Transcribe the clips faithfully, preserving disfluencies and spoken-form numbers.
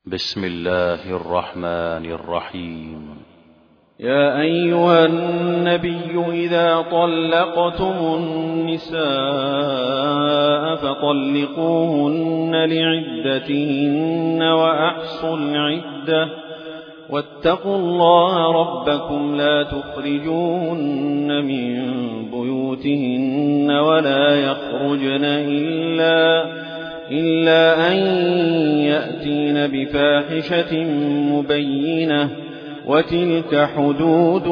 بسم الله الرحمن الرحيم. يا أيها النبي إذا طلقتم النساء فطلقوهن لعدتهن وأحصوا العدة واتقوا الله ربكم لا تخرجوهن من بيوتهن ولا يخرجن إلا إلا أن يأتين بفاحشة مبينة وتلك حدود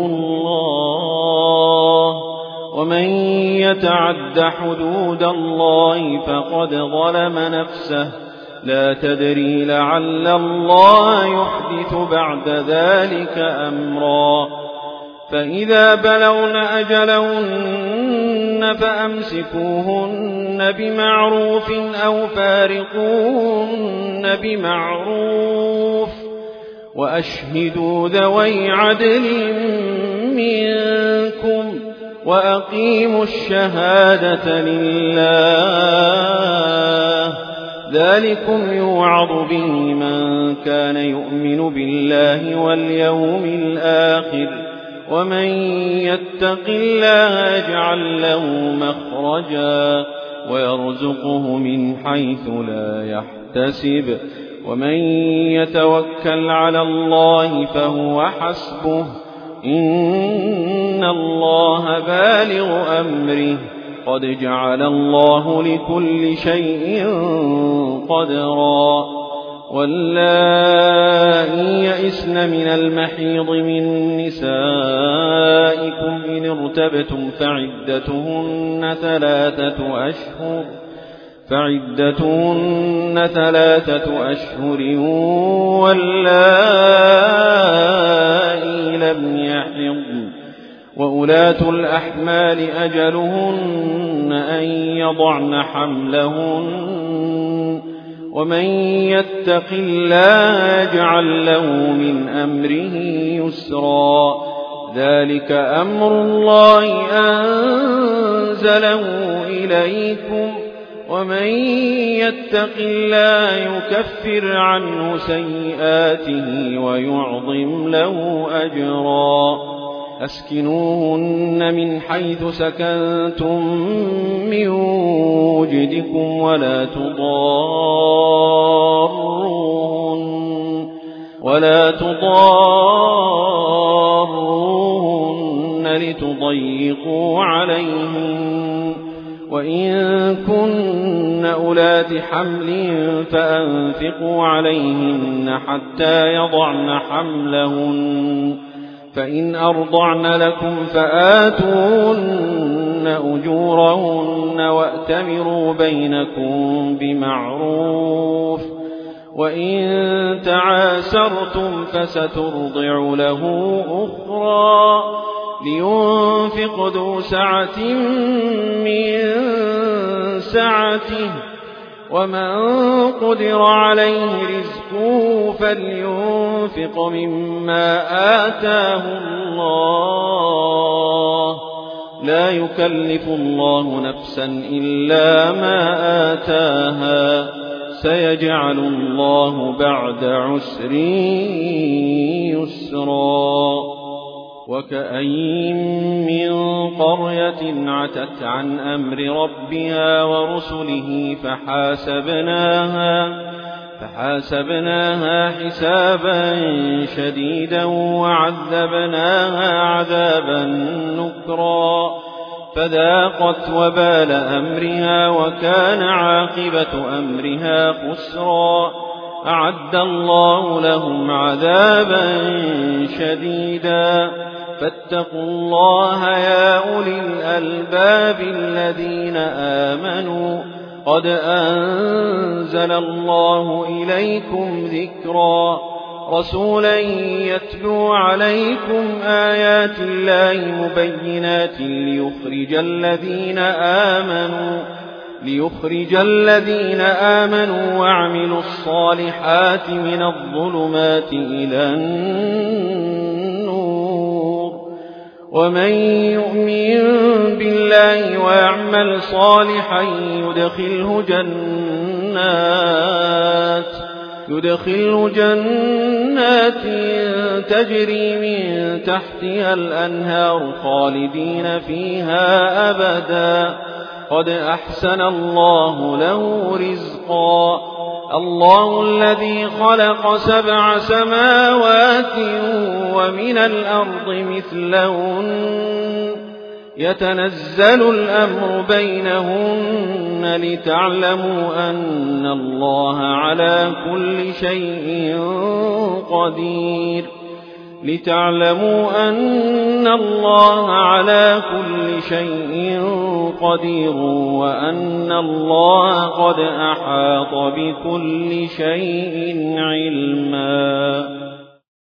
الله ومن يتعد حدود الله فقد ظلم نفسه لا تدري لعل الله يحدث بعد ذلك أمرا فإذا بلغن أجلهن فأمسكوهن بمعروف أو فارقوهن بمعروف وأشهدوا ذوي عدل منكم وأقيموا الشهادة لله ذلكم يوعظ به من كان يؤمن بالله واليوم الآخر ومن يتق الله يجعل له مخرجا ويرزقه من حيث لا يحتسب ومن يتوكل على الله فهو حسبه إن الله بالغ أمره قد جعل الله لكل شيء قدرا واللائي يئسن من المحيض من نسائكم إن ارتبتم فعدتهن ثلاثة أشهر فعدتهن ثلاثة أشهر واللائي لم يحضن وأولاة الأحمال أجلهن أن يضعن حملهن ومن يتق الله يجعل له من أمره يسرا ذلك أمر الله أنزله إليكم ومن يتق الله يكفر عنه سيئاته ويعظم له أجرا أسكنوهن من حيث سكنتم من وجدكم ولا تضاروهن ولا تضاروهن لتضيقوا عليهن وإن كن أولات حمل فأنفقوا عليهن حتى يضعن حملهن فإن أرضعن لكم فآتوهن أجورهن وأتمروا بينكم بمعروف وإن تعاسرتم فسترضع له أخرى لينفق ذو سعة من سعته ومن قدر عليه رزقه فلينفق مما آتاه الله لا يكلف الله نفسا إلا ما آتاها سيجعل الله بعد عسر يسرا وكأين من قرية عتت عن أمر ربها ورسله فحاسبناها فحاسبناها حسابا شديدا وعذبناها عذابا نكرا فذاقت وبال أمرها وكان عاقبة أمرها خسرا أعد الله لهم عذابا شديدا فاتقوا الله يا أولي الألباب الذين آمنوا قد أنزل الله إليكم ذكرا رسولا يتلو عليكم آيات الله مبينات ليخرج الذين آمنوا ليخرج الذين آمنوا وعملوا الصالحات من الظلمات إلى النور ومن يؤمن بالله ويعمل صالحا يدخله جنات يدخل جنات تجري من تحتها الأنهار خالدين فيها أبدا قد أحسن الله له رزقا الله الذي خلق سبع سماوات ومن الأرض مثلهن يتنزل الأمر بينهن لتعلموا أن الله على كل شيء قدير لتعلموا أن الله على كل شيء قدير وأن الله قد أحاط بكل شيء علما.